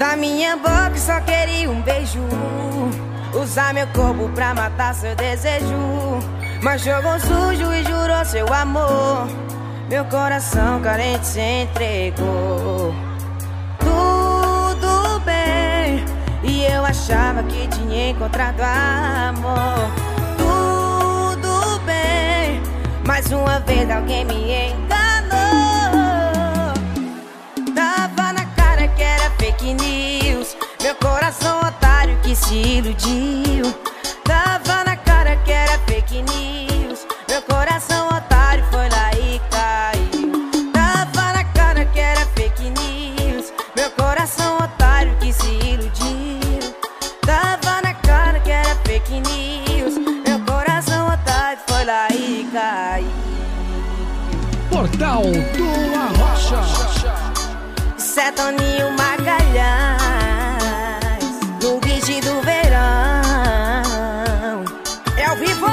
Da minha boca só queria um beijo, usar meu corpo pra matar seu desejo. Mas jogou sujo e jurou seu amor, meu coração carente se entregou. Tudo bem, e eu achava que tinha encontrado amor. Tudo bem, mais uma vez alguém me enganou. Tava na cara que era fake news, meu coração otário que se iludiu. Tava na cara que era fake news, meu coração otário foi lá e caiu. Tava na cara que era fake news, meu coração otário que se iludiu. Tava na cara que era fake news, meu coração otário foi lá e caiu. Portal do Arrocha. Zé Toninho Magalhães, no beat do verão, é ao vivo.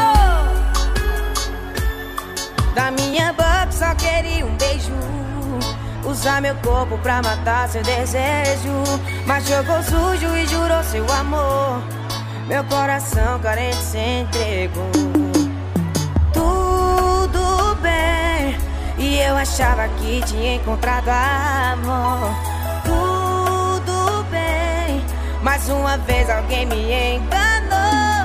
Da minha boca só queria um beijo, usar meu corpo pra matar seu desejo. Mas jogou sujo e jurou seu amor, meu coração carente se entregou. Tudo bem, e eu achava que tinha encontrado amor. Tudo bem, mais uma vez alguém me enganou.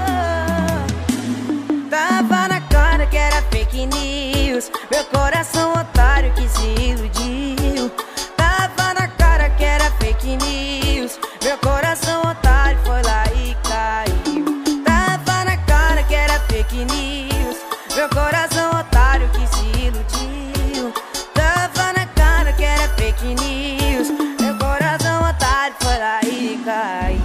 Tava na cara que era fake news, meu coração otário que se iludiu. Tava na cara que era fake news, meu coração otário foi lá e caiu. Tava na cara que era fake news, meu coração otário que se iludiu. Tava na cara que era fake news, meu coração otário foi lá e caiu.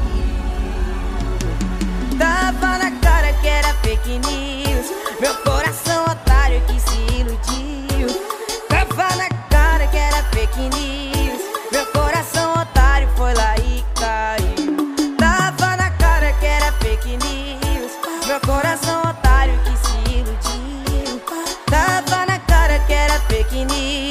Tava na cara que era fake news, meu coração otário que se iludiu. Tava na cara que era fake news, meu coração otário foi lá e caiu. Tava na cara que era fake news, meu coração otário que se iludiu. Tava na cara que era fake news.